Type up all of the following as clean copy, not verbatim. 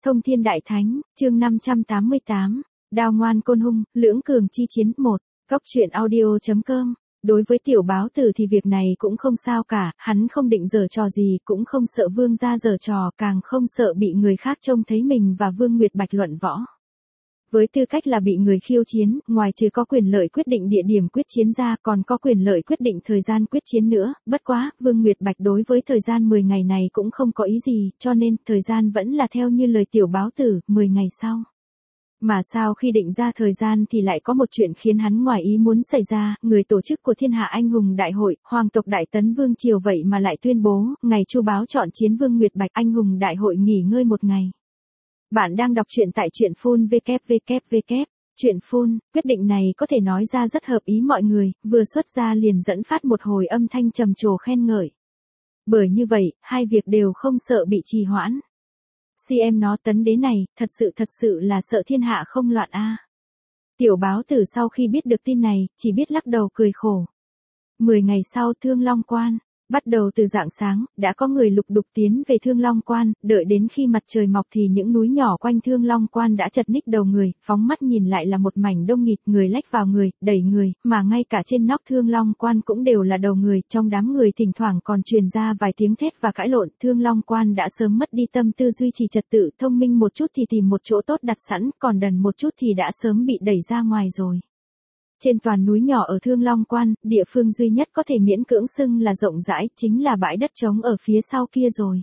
Thông Thiên Đại Thánh, chương 588, Đao ngoan côn hung, lưỡng cường chi chiến 1, Góc truyện audio.com. Đối với tiểu báo tử thì việc này cũng không sao cả, hắn không định giở trò gì, cũng không sợ Vương gia giở trò, càng không sợ bị người khác trông thấy mình và Vương Nguyệt Bạch luận võ. Với tư cách là bị người khiêu chiến, ngoài trừ có quyền lợi quyết định địa điểm quyết chiến ra, còn có quyền lợi quyết định thời gian quyết chiến nữa, bất quá, Vương Nguyệt Bạch đối với thời gian 10 ngày này cũng không có ý gì, cho nên, thời gian vẫn là theo như lời tiểu báo tử, 10 ngày sau. Mà sau khi định ra thời gian thì lại có một chuyện khiến hắn ngoài ý muốn xảy ra, người tổ chức của Thiên Hạ Anh Hùng Đại hội, Hoàng tộc Đại Tấn Vương Triều vậy mà lại tuyên bố, ngày chu báo chọn chiến Vương Nguyệt Bạch Anh Hùng Đại hội nghỉ ngơi một ngày. Bạn đang đọc truyện tại truyện phun www. Truyện phun, quyết định này có thể nói ra rất hợp ý mọi người, vừa xuất ra liền dẫn phát một hồi âm thanh trầm trồ khen ngợi. Bởi như vậy, hai việc đều không sợ bị trì hoãn. CM nó Tấn đế này, thật sự là sợ thiên hạ không loạn a. Tiểu báo tử sau khi biết được tin này, chỉ biết lắc đầu cười khổ. 10 ngày sau Thương Long Quan, bắt đầu từ rạng sáng, đã có người lục đục tiến về Thương Long Quan, đợi đến khi mặt trời mọc thì những núi nhỏ quanh Thương Long Quan đã chật ních đầu người, phóng mắt nhìn lại là một mảnh đông nghịt, người lách vào người, đẩy người, mà ngay cả trên nóc Thương Long Quan cũng đều là đầu người, trong đám người thỉnh thoảng còn truyền ra vài tiếng thét và cãi lộn, Thương Long Quan đã sớm mất đi tâm tư duy trì trật tự, thông minh một chút thì tìm một chỗ tốt đặt sẵn, còn đần một chút thì đã sớm bị đẩy ra ngoài rồi. Trên toàn núi nhỏ ở Thương Long Quan, địa phương duy nhất có thể miễn cưỡng xưng là rộng rãi, chính là bãi đất trống ở phía sau kia rồi.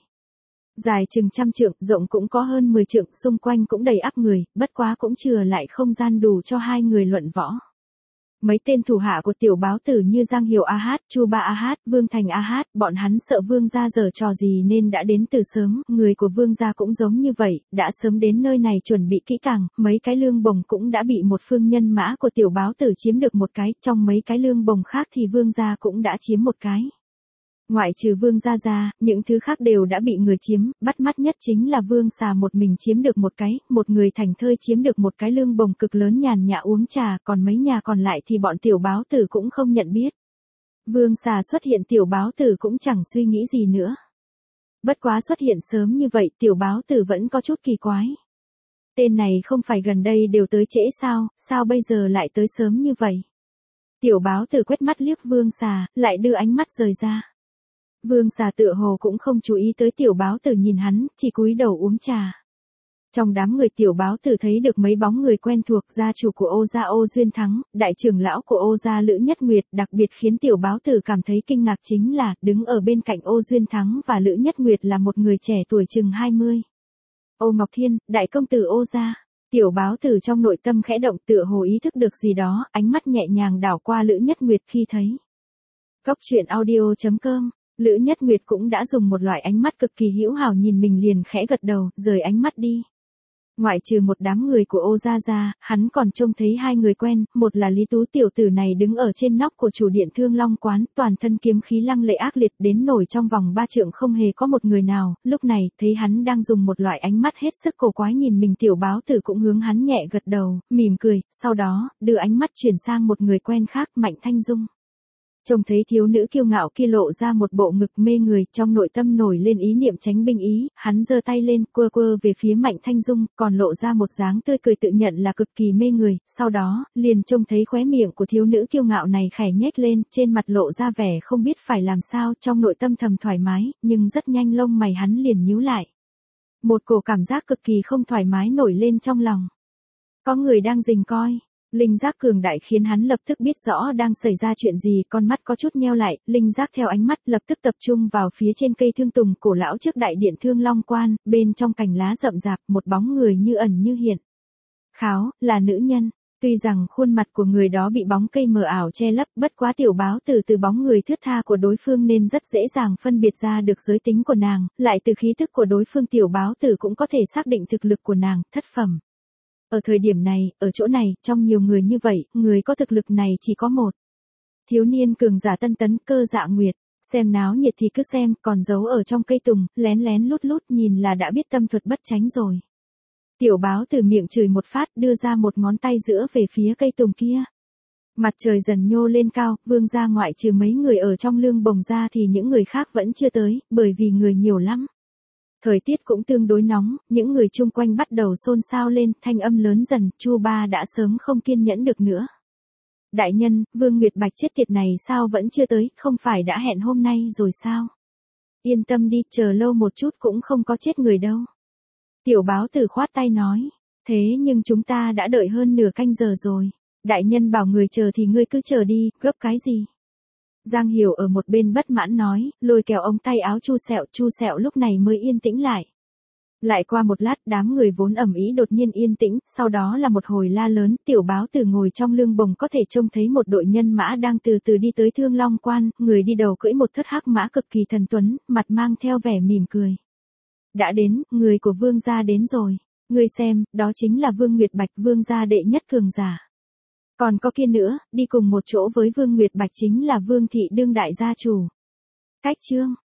Dài chừng 100 trượng, rộng cũng có hơn 10 trượng, xung quanh cũng đầy ắp người, bất quá cũng chừa lại không gian đủ cho hai người luận võ. Mấy tên thủ hạ của tiểu báo tử như Giang Hiểu A Hát, Chu Ba A Hát, Vương Thành A Hát, bọn hắn sợ Vương gia giở trò gì nên đã đến từ sớm, người của Vương gia cũng giống như vậy, đã sớm đến nơi này chuẩn bị kỹ càng, mấy cái lương bồng cũng đã bị một phương nhân mã của tiểu báo tử chiếm được một cái, trong mấy cái lương bồng khác thì Vương gia cũng đã chiếm một cái. Ngoại trừ Vương gia ra, những thứ khác đều đã bị người chiếm, bắt mắt nhất chính là Vương Xà một mình chiếm được một cái, một người thành thơi chiếm được một cái lương bồng cực lớn nhàn nhã uống trà, còn mấy nhà còn lại thì bọn tiểu báo tử cũng không nhận biết. Vương Xà xuất hiện tiểu báo tử cũng chẳng suy nghĩ gì nữa. Bất quá xuất hiện sớm như vậy tiểu báo tử vẫn có chút kỳ quái. Tên này không phải gần đây đều tới trễ sao bây giờ lại tới sớm như vậy? Tiểu báo tử quét mắt liếc Vương Xà, lại đưa ánh mắt rời ra. Vương Xà tựa hồ cũng không chú ý tới tiểu báo tử nhìn hắn, chỉ cúi đầu uống trà. Trong đám người tiểu báo tử thấy được mấy bóng người quen thuộc, gia chủ của Ô gia Ô Duyên Thắng, đại trưởng lão của Ô gia Lữ Nhất Nguyệt, đặc biệt khiến tiểu báo tử cảm thấy kinh ngạc chính là, đứng ở bên cạnh Ô Duyên Thắng và Lữ Nhất Nguyệt là một người trẻ tuổi chừng 20. Ô Ngọc Thiên, đại công tử Ô gia. Tiểu báo tử trong nội tâm khẽ động tựa hồ ý thức được gì đó, ánh mắt nhẹ nhàng đảo qua Lữ Nhất Nguyệt khi thấy. Góc truyện audio.com. Lữ Nhất Nguyệt cũng đã dùng một loại ánh mắt cực kỳ hữu hảo nhìn mình liền khẽ gật đầu, rời ánh mắt đi. Ngoại trừ một đám người của Ô gia ra, hắn còn trông thấy hai người quen, một là Lý Tú tiểu tử này đứng ở trên nóc của chủ điện Thương Long Quán, toàn thân kiếm khí lăng lệ ác liệt đến nổi trong vòng 3 trượng không hề có một người nào, lúc này, thấy hắn đang dùng một loại ánh mắt hết sức cổ quái nhìn mình tiểu báo tử cũng hướng hắn nhẹ gật đầu, mỉm cười, sau đó, đưa ánh mắt chuyển sang một người quen khác, Mạnh Thanh Dung. Trông thấy thiếu nữ kiêu ngạo kia lộ ra một bộ ngực mê người, trong nội tâm nổi lên ý niệm tránh binh ý, hắn giơ tay lên, quơ về phía Mạnh Thanh Dung, còn lộ ra một dáng tươi cười tự nhận là cực kỳ mê người, sau đó, liền trông thấy khóe miệng của thiếu nữ kiêu ngạo này khẽ nhếch lên, trên mặt lộ ra vẻ không biết phải làm sao, trong nội tâm thầm thoải mái, nhưng rất nhanh lông mày hắn liền nhíu lại. Một cổ cảm giác cực kỳ không thoải mái nổi lên trong lòng. Có người đang rình coi. Linh giác cường đại khiến hắn lập tức biết rõ đang xảy ra chuyện gì, con mắt có chút nheo lại, linh giác theo ánh mắt lập tức tập trung vào phía trên cây thương tùng cổ lão trước đại điện Thương Long Quan, bên trong cành lá rậm rạp, một bóng người như ẩn như hiện. Kháo, là nữ nhân. Tuy rằng khuôn mặt của người đó bị bóng cây mờ ảo che lấp, bất quá tiểu báo từ bóng người thướt tha của đối phương nên rất dễ dàng phân biệt ra được giới tính của nàng, lại từ khí thức của đối phương tiểu báo tử cũng có thể xác định thực lực của nàng, thất phẩm. Ở thời điểm này, ở chỗ này, trong nhiều người như vậy, người có thực lực này chỉ có một. Thiếu niên cường giả Tân Tấn Cơ Dạ Nguyệt, xem náo nhiệt thì cứ xem, còn giấu ở trong cây tùng, lén lút nhìn là đã biết tâm thuật bất tránh rồi. Tiểu báo từ miệng chửi một phát đưa ra một ngón tay giữa về phía cây tùng kia. Mặt trời dần nhô lên cao, Vương gia ngoại trừ mấy người ở trong lương bồng ra thì những người khác vẫn chưa tới, bởi vì người nhiều lắm. Thời tiết cũng tương đối nóng, những người chung quanh bắt đầu xôn xao lên, thanh âm lớn dần, Chu Ba đã sớm không kiên nhẫn được nữa. Đại nhân, Vương Nguyệt Bạch chết tiệt này sao vẫn chưa tới, không phải đã hẹn hôm nay rồi sao? Yên tâm đi, chờ lâu một chút cũng không có chết người đâu. Tiểu báo tử khoát tay nói, thế nhưng chúng ta đã đợi hơn nửa canh giờ rồi. Đại nhân bảo người chờ thì ngươi cứ chờ đi, gấp cái gì? Giang Hiểu ở một bên bất mãn nói, lôi kéo ống tay áo Chu Sẹo lúc này mới yên tĩnh lại. Lại qua một lát đám người vốn ầm ĩ đột nhiên yên tĩnh, sau đó là một hồi la lớn, tiểu báo tử ngồi trong lương bồng có thể trông thấy một đội nhân mã đang từ từ đi tới Thương Long Quan, người đi đầu cưỡi một thất hắc mã cực kỳ thần tuấn, mặt mang theo vẻ mỉm cười. Đã đến, người của Vương gia đến rồi, ngươi xem, đó chính là Vương Nguyệt Bạch, Vương gia đệ nhất cường giả. Còn có kia nữa, đi cùng một chỗ với Vương Nguyệt Bạch chính là Vương thị đương đại gia chủ. Cách chương